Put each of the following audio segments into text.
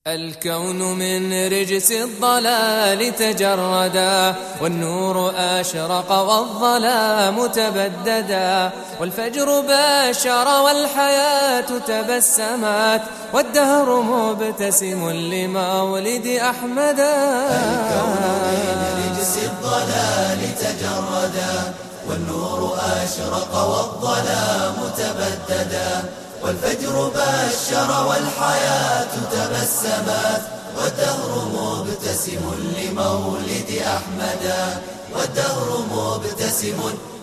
الكون من رجس الضلال تجردا، والنور أشرق والظلام تبددا، والفجر باشر والحياة تبسمت، والدهر مبتسم لمولد أحمدا. الكون من رجس الضلال تجردا، والنور أشرق والظلام تبددا، والفجر بشر والحياة تبسمت، والدهر مبتسم لمولد أحمدا، والدهر مبتسم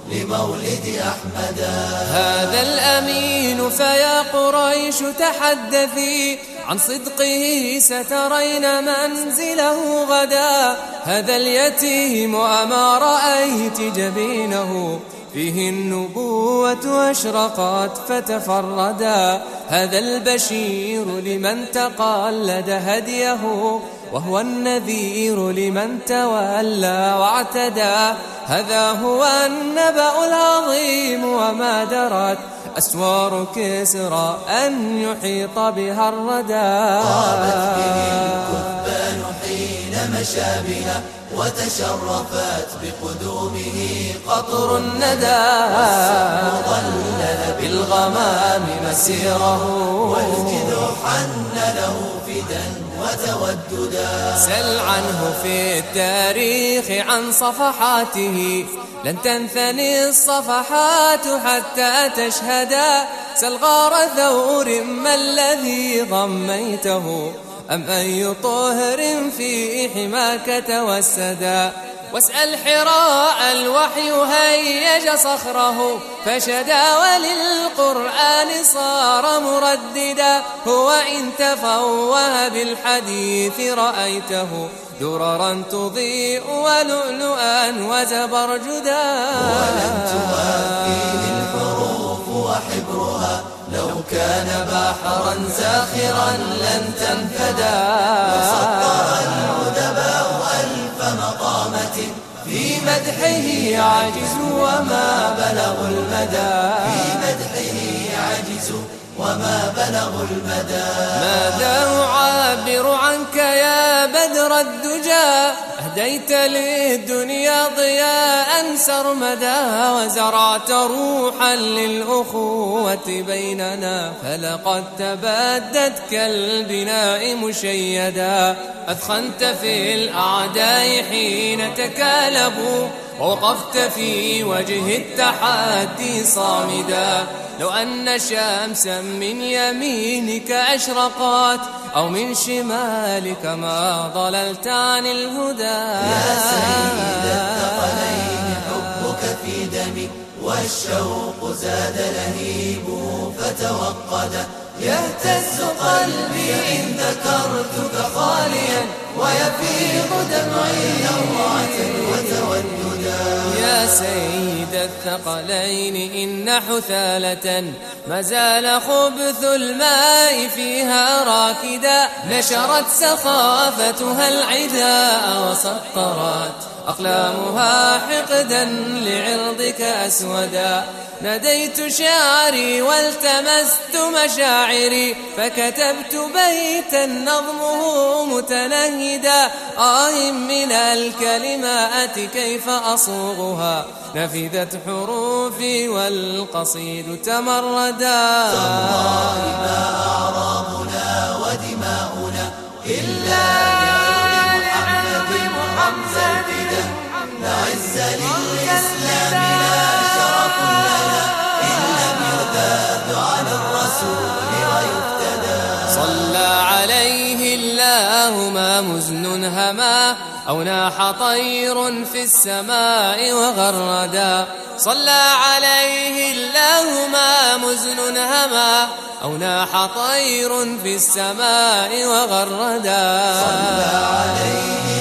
لمولد أحمدا. هذا الأمين فيا قريش تحدثي، عن صدقه سترين منزله غدا. هذا اليتيم أما رأيت جبينه، فيه النبوة أشرقت فتفردا. هذا البشير لمن تقلد هديه، وهو النذير لمن تولى واعتدى. هذا هو النبأ العظيم، وما درت أسوار كسرى أن يحيط بها الردى. طابت به الكثبان حين مشى بها، وتشرفت بقدومه قطر الندى. والسهم ظلل بالغمام مسيره، والجذع حن له فدا وتوددا. سل عنه في التاريخ عن صفحاته، لن تنثني الصفحات حتى تشهدا. سل غار ثور ما الذي ضميته، أم أي طهر في حماك توسدا. واسأل حراء الوحي هيج صخره فشدا، وللقرآن صار مرددا. هو إن تفوه بالحديث رأيته، دررا تضيء ولؤلؤا وزبرجدا. ولن توافيه الحروف وحبرها، لو كان بحرا زاخرا لن تنفدا. وسطر الأدباء ألف مقامة، في مدحه عجزوا وما بلغوا المدى. في مدحه عجزوا وما بلغوا المدى. ماذا أعبر عنك يا بدر الدجى، أهديت للدنيا ضياء سرمدا. وزرعت روحا للأخوة بيننا، فلقد تبدت كالبناء مشيدا. أثخنت في الأعداء حين تكالبوا، ووقفت في وجه التحدي صامدا. لو أن شمسا من يمينك أشرقت، أو من شمالك ما ضللت عن الهدى. يا سيد الثقلين حبك في دمي، والشوق زاد لهيبه فتوقدا. يهتز قلبي إن ذكرتك خاليا، ويفيض دمعي نوعة وتوددا. يا سيد الثقلين إن حثالة ما زال خبث الماء فيها راكدا. نشرت سخافتها العداء، وسطرت أقلامها حقدا لعرضك أسودا. ناديت شعري والتمست مشاعري، فكتبت بيتا نظمه متنهدا. من الكلمات كيف أصوغها، نفذت حروفي والقصيد تمردا. تالله ما أعرابنا ودماؤنا إلا لعلم محمد الفدا. لا عز للإسلام لا شرف لنا، إن لم يذاد عن الرسول ويفتدى. صلى عليه الله ما مزن هما، أو ناح طير في السماء وغردا. صلى عليه الله ما مزن هما، أو ناح طير في السماء وغردا. صلى عليه